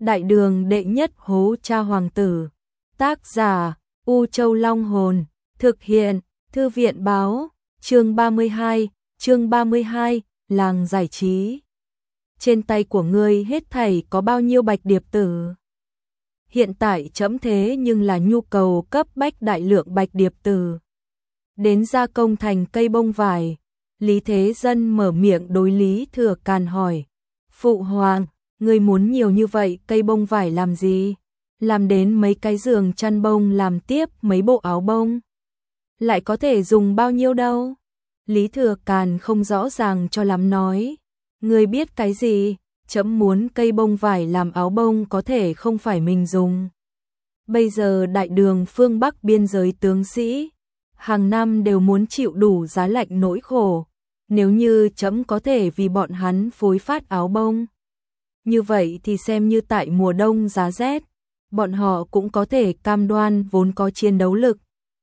Đại đường đệ nhất hố cha hoàng tử. Tác giả U Châu Long Hồn. Thực hiện Thư viện Báo. Chương 32, làng giải trí. Trên tay của ngươi hết thảy có bao nhiêu bạch điệp tử? Hiện tại trẫm thế nhưng là nhu cầu cấp bách đại lượng bạch điệp tử. Đến gia công thành cây bông vải. Lý Thế Dân mở miệng đối Lý Thừa Càn hỏi. Phụ hoàng, ngươi muốn nhiều như vậy cây bông vải làm gì? Làm đến mấy cái giường chăn bông, làm tiếp mấy bộ áo bông. Lại có thể dùng bao nhiêu đâu? Lý Thừa Càn không rõ ràng cho lắm nói. Ngươi biết cái gì? Trẫm muốn cây bông vải làm áo bông có thể không phải mình dùng. Bây giờ đại đường phương Bắc biên giới tướng sĩ, hàng năm đều muốn chịu đủ giá lạnh nỗi khổ. Nếu như trẫm có thể vì bọn hắn phối phát áo bông, như vậy thì xem như tại mùa đông giá rét, bọn họ cũng có thể cam đoan vốn có chiến đấu lực.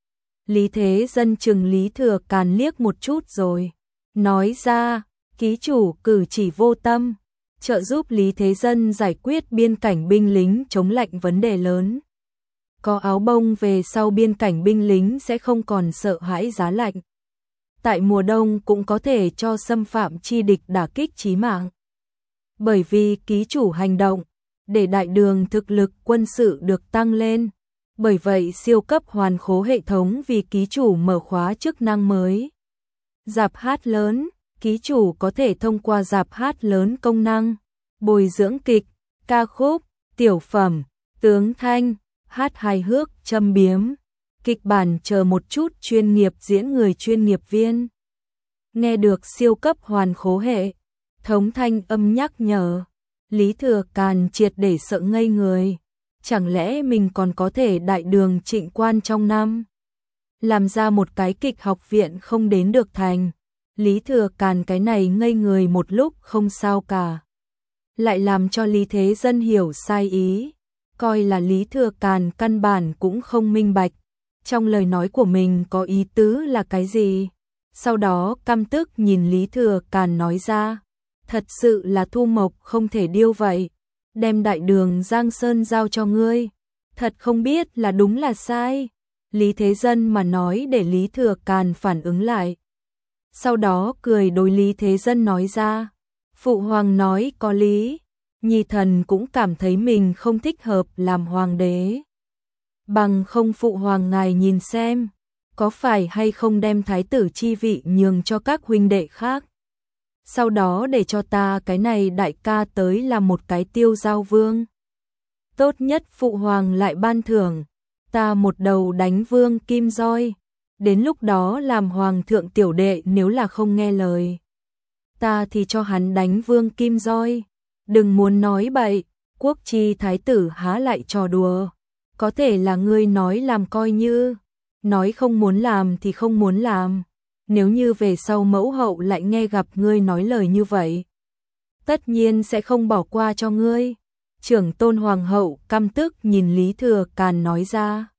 Lý Thế Dân chừng Lý Thừa Càn liếc một chút rồi nói ra, ký chủ cử chỉ vô tâm, trợ giúp Lý Thế Dân giải quyết biên cảnh binh lính chống lạnh vấn đề lớn. Có áo bông về sau biên cảnh binh lính sẽ không còn sợ hãi giá lạnh. Tại mùa đông cũng có thể cho xâm phạm chi địch đả kích chí mạng. Bởi vì ký chủ hành động, để đại đường thực lực quân sự được tăng lên. Bởi vậy siêu cấp hoàn khố hệ thống vì ký chủ mở khóa chức năng mới. Rạp hát lớn, ký chủ có thể thông qua rạp hát lớn công năng, bồi dưỡng kịch, ca khúc, tiểu phẩm, tướng thanh, hát hài hước, châm biếm, kịch bản chờ một chút chuyên nghiệp diễn người chuyên nghiệp viên. Nghe được siêu cấp hoàn khố hệ thống thanh âm nhắc nhở, Lý Thừa Càn triệt để sợ ngây người. Chẳng lẽ mình còn có thể đại đường trịnh quan trong năm làm ra một cái kịch học viện không đến được thành? Lý Thừa Càn cái này ngây người một lúc không sao cả. Lại làm cho Lý Thế Dân hiểu sai ý, coi là Lý Thừa Càn căn bản cũng không minh bạch trong lời nói của mình có ý tứ là cái gì. Sau đó căm tức nhìn Lý Thừa Càn nói ra, thật sự là thu mộc không thể điêu vậy, đem đại đường Giang Sơn giao cho ngươi, thật không biết là đúng là sai. Lý Thế Dân mà nói để Lý Thừa Càn phản ứng lại. Sau đó cười đối Lý Thế Dân nói ra, phụ hoàng nói có lý, nhi thần cũng cảm thấy mình không thích hợp làm hoàng đế. Bằng không phụ hoàng ngài nhìn xem, có phải hay không đem thái tử chi vị nhường cho các huynh đệ khác. Sau đó để cho ta cái này đại ca tới làm một cái tiêu giao vương. Tốt nhất phụ hoàng lại ban thưởng ta một đầu đánh vương kim roi. Đến lúc đó làm hoàng thượng tiểu đệ nếu là không nghe lời, ta thì cho hắn đánh vương kim roi. Đừng muốn nói bậy, quốc chi thái tử há lại trò đùa. Có thể là ngươi nói làm coi như, nói không muốn làm thì không muốn làm. Nếu như về sau mẫu hậu lại nghe gặp ngươi nói lời như vậy, tất nhiên sẽ không bỏ qua cho ngươi. Trưởng tôn hoàng hậu căm tức nhìn Lý Thừa Càn nói ra.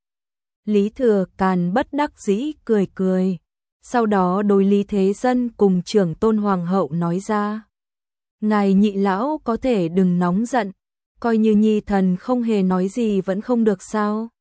Lý Thừa Càn bất đắc dĩ cười cười. Sau đó đối Lý Thế Dân cùng trưởng tôn hoàng hậu nói ra. Ngài nhị lão có thể đừng nóng giận, coi như nhi thần không hề nói gì vẫn không được sao?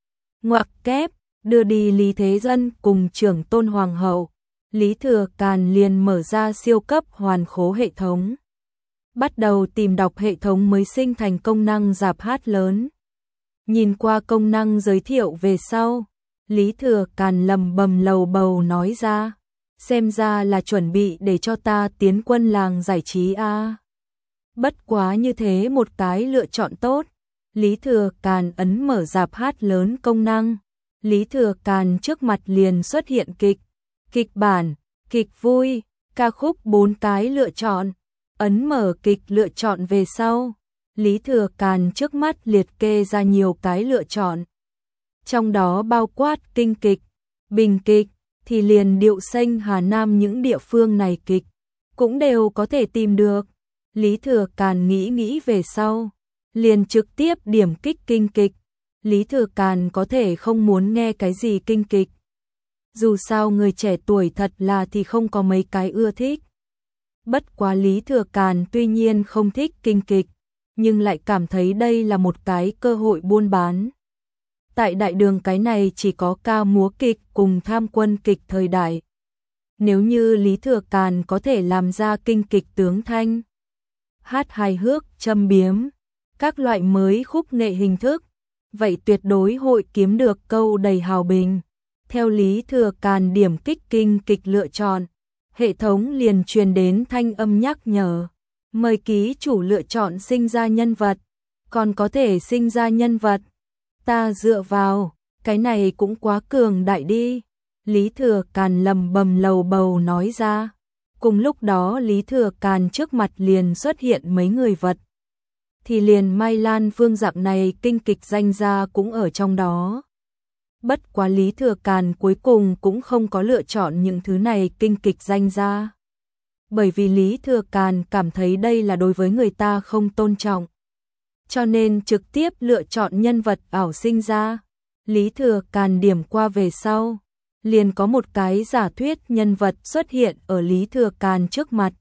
Ngoặc kép, đưa đi Lý Thế Dân cùng trưởng tôn hoàng hậu. Lý Thừa Càn liền mở ra siêu cấp hoàn khố hệ thống. Bắt đầu tìm đọc hệ thống mới sinh thành công năng rạp hát lớn. Nhìn qua công năng giới thiệu về sau, Lý Thừa Càn lầm bầm lầu bầu nói ra, xem ra là chuẩn bị để cho ta tiến quân làng giải trí a. Bất quá như thế một cái lựa chọn tốt. Lý Thừa Càn ấn mở rạp hát lớn công năng. Lý Thừa Càn trước mặt liền xuất hiện kịch, kịch bản, kịch vui, ca khúc 4 cái lựa chọn. Ấn mở kịch lựa chọn về sau, Lý Thừa Càn trước mắt liệt kê ra nhiều cái lựa chọn. Trong đó bao quát kinh kịch, bình kịch, thì liền Điệu Xanh Hà Nam những địa phương này kịch cũng đều có thể tìm được. Lý Thừa Càn nghĩ về sau, liền trực tiếp điểm kích kinh kịch. Lý Thừa Càn có thể không muốn nghe cái gì kinh kịch. Dù sao người trẻ tuổi thật là thì không có mấy cái ưa thích. Bất quá Lý Thừa Càn tuy nhiên không thích kinh kịch, nhưng lại cảm thấy đây là một cái cơ hội buôn bán. Tại đại đường cái này chỉ có ca múa kịch cùng tham quân kịch thời đại. Nếu như Lý Thừa Càn có thể làm ra kinh kịch tướng thanh, hát hài hước, châm biếm, các loại mới khúc nghệ hình thức, vậy tuyệt đối hội kiếm được câu đầy hào bình. Theo Lý Thừa Càn điểm kích kinh kịch lựa chọn, hệ thống liền truyền đến thanh âm nhắc nhở, mời ký chủ lựa chọn sinh ra nhân vật, còn có thể sinh ra nhân vật. Ta dựa vào, cái này cũng quá cường đại đi. Lý Thừa Càn lầm bầm lầu bầu nói ra. Cùng lúc đó Lý Thừa Càn trước mặt liền xuất hiện mấy người vật. Thì liền Mai Lan Vương dạng này kinh kịch danh gia cũng ở trong đó. Bất quá Lý Thừa Càn cuối cùng cũng không có lựa chọn những thứ này kinh kịch danh gia. Bởi vì Lý Thừa Càn cảm thấy đây là đối với người ta không tôn trọng. Cho nên trực tiếp lựa chọn nhân vật ảo sinh ra. Lý Thừa Càn điểm qua về sau, liền có một cái giả thuyết nhân vật xuất hiện ở Lý Thừa Càn trước mặt.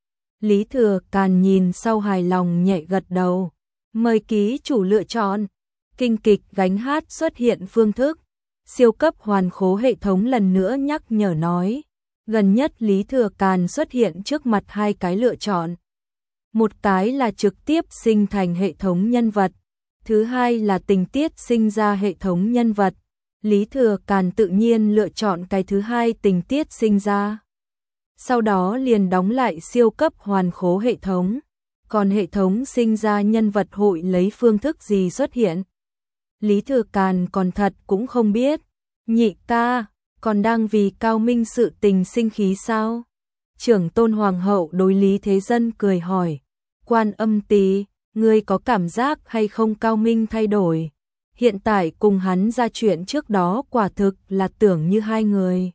Lý Thừa Càn nhìn sau hài lòng nhẹ gật đầu, mời ký chủ lựa chọn. Kinh kịch gánh hát xuất hiện phương thức. Siêu cấp hoàn khố hệ thống lần nữa nhắc nhở nói. Gần nhất Lý Thừa Càn xuất hiện trước mặt hai cái lựa chọn. Một cái là trực tiếp sinh thành hệ thống nhân vật, thứ hai là tình tiết sinh ra hệ thống nhân vật. Lý Thừa Càn tự nhiên lựa chọn cái thứ hai, tình tiết sinh ra. Sau đó liền đóng lại siêu cấp hoàn khố hệ thống. Còn hệ thống sinh ra nhân vật hội lấy phương thức gì xuất hiện? Lý Thừa Càn còn thật cũng không biết. Nhị ca, còn đang vì Cao Minh sự tình sinh khí sao? Trưởng tôn hoàng hậu đối Lý Thế Dân cười hỏi. Quan Âm Tỳ, ngươi có cảm giác hay không Cao Minh thay đổi? Hiện tại cùng hắn ra chuyện trước đó quả thực là tưởng như hai người.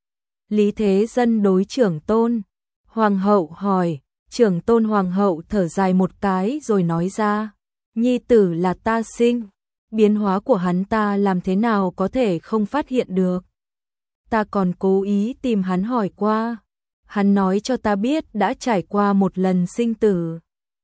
Lý Thế Dân đối trưởng tôn hoàng hậu hỏi. Trưởng tôn hoàng hậu thở dài một cái rồi nói ra. Nhi tử là ta sinh, biến hóa của hắn ta làm thế nào có thể không phát hiện được. Ta còn cố ý tìm hắn hỏi qua. Hắn nói cho ta biết đã trải qua một lần sinh tử.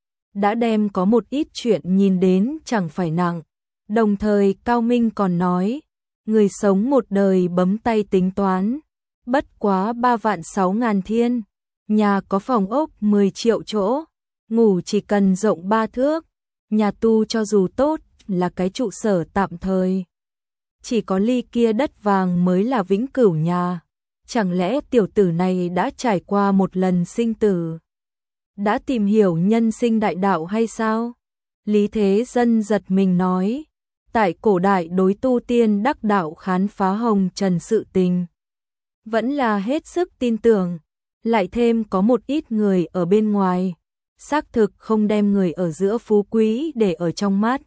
Đã đem có một ít chuyện nhìn đến chẳng phải nặng. Đồng thời Cao Minh còn nói, người sống một đời bấm tay tính toán, bất quá 3.600.000 thiên, nhà có phòng ốc 10 triệu chỗ, ngủ chỉ cần rộng 3 thước, nhà tu cho dù tốt là cái trụ sở tạm thời. Chỉ có ly kia đất vàng mới là vĩnh cửu nhà. Chẳng lẽ tiểu tử này đã trải qua một lần sinh tử? Đã tìm hiểu nhân sinh đại đạo hay sao? Lý Thế Dân giật mình nói. Tại cổ đại đối tu tiên đắc đạo khám phá hồng trần sự tình, vẫn là hết sức tin tưởng. Lại thêm có một ít người ở bên ngoài, xác thực không đem người ở giữa phú quý để ở trong mắt.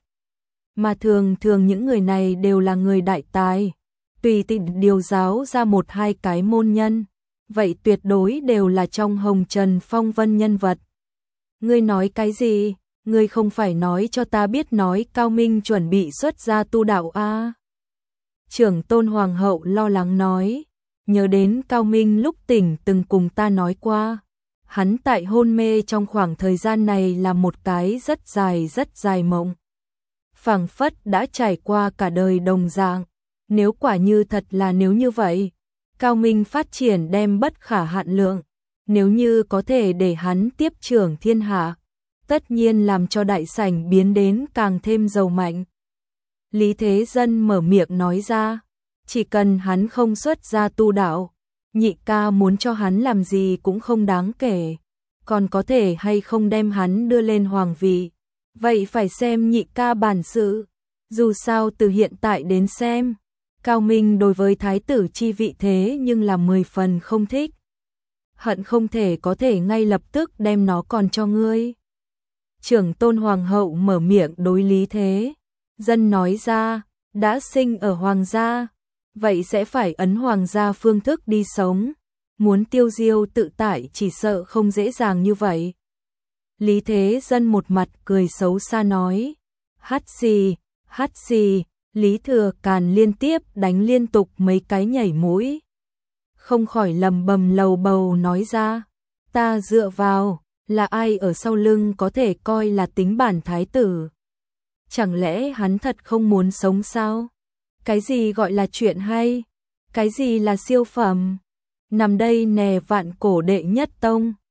Mà thường thường những người này đều là người đại tài. Tùy tiện điều giáo ra một hai cái môn nhân, vậy tuyệt đối đều là trong hồng trần phong vân nhân vật. Ngươi nói cái gì? Ngươi không phải nói cho ta biết nói Cao Minh chuẩn bị xuất gia tu đạo a? Trưởng tôn hoàng hậu lo lắng nói, nhớ đến Cao Minh lúc tỉnh từng cùng ta nói qua, hắn tại hôn mê trong khoảng thời gian này là một cái rất dài mộng. Phảng phất đã trải qua cả đời đồng dạng. Nếu quả như thật là nếu như vậy, Cao Minh phát triển đem bất khả hạn lượng. Nếu như có thể để hắn tiếp trưởng thiên hạ, tất nhiên làm cho đại sảnh biến đến càng thêm giàu mạnh. Lý Thế Dân mở miệng nói ra, chỉ cần hắn không xuất gia tu đạo, nhị ca muốn cho hắn làm gì cũng không đáng kể, còn có thể hay không đem hắn đưa lên hoàng vị. Vậy phải xem nhị ca bản sự, dù sao từ hiện tại đến xem, Cao Minh đối với thái tử chi vị thế nhưng là 10 phần không thích. Hận không thể có thể ngay lập tức đem nó còn cho ngươi. Trưởng tôn hoàng hậu mở miệng đối Lý Thế Dân nói ra, đã sinh ở hoàng gia, vậy sẽ phải ấn hoàng gia phương thức đi sống. Muốn tiêu diêu tự tại chỉ sợ không dễ dàng như vậy. Lý Thế Dân một mặt cười xấu xa nói, hát gì, Lý Thừa Càn liên tiếp đánh liên tục mấy cái nhảy mũi. Không khỏi lầm bầm lầu bầu nói ra, ta dựa vào, Là ai ở sau lưng có thể coi là tính bản thái tử? Chẳng lẽ hắn thật không muốn sống sao? Cái gì gọi là chuyện hay? Cái gì là siêu phẩm? Nằm đây nè vạn cổ đệ nhất tông.